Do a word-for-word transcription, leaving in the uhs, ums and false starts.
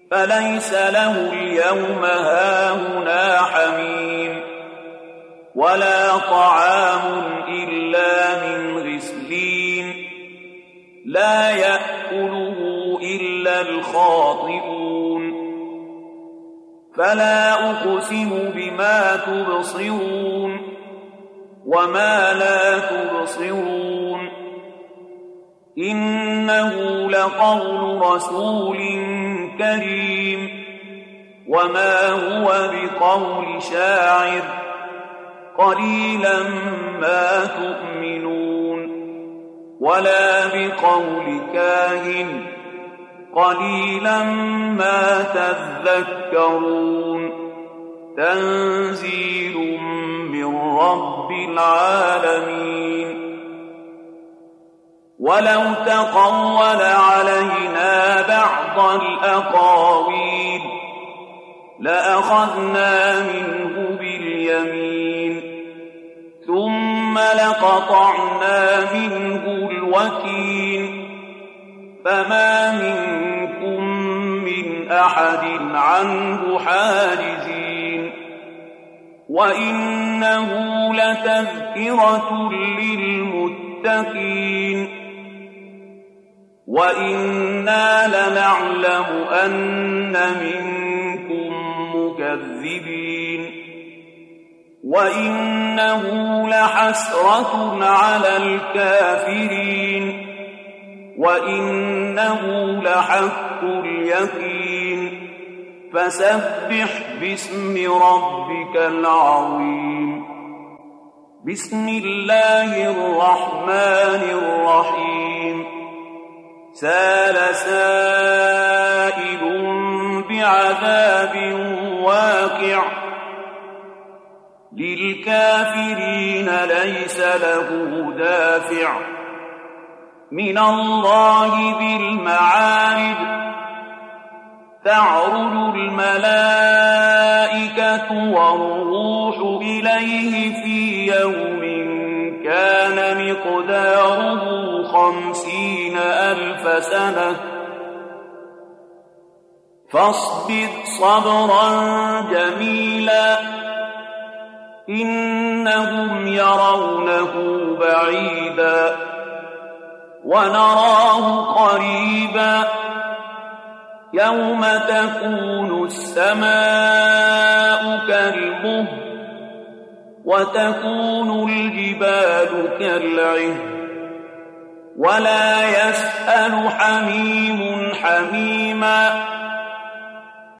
فليس له اليوم هاهنا حميم ولا طعام إلا من غسلين لا يأكله إلا الخاطئون فلا أقسم بما تبصرون وما لا تبصرون إنه لقول رسول كريم وما هو بقول شاعر قليلا ما تؤمنون ولا بقول كاهن قليلا ما تذكرون تنزيل من رب العالمين ولو تقول علينا بعض الأقاويل لأخذنا منه باليمين ثم لقطعنا منه الوتين فما منكم من أحد عنه حاجزين وإنه لتذكرة للمتقين وإنا لنعلم أن منكم مكذبين وإنه لحسرة على الكافرين وإنه لحق اليقين فسبح باسم ربك العظيم بسم الله الرحمن الرحيم سال سائل بعذاب واقع للكافرين ليس له دافع من الله ذي المعارج تعرج الملائكة والروح إليه في يوم كان مقداره خمسين ألف سنة فاصبر صبرا جميلا إنهم يرونه بعيدا ونراه قريبا يوم تكون السماء كالمهل وتكون الجبال كالعهن ولا يسأل حميم حميما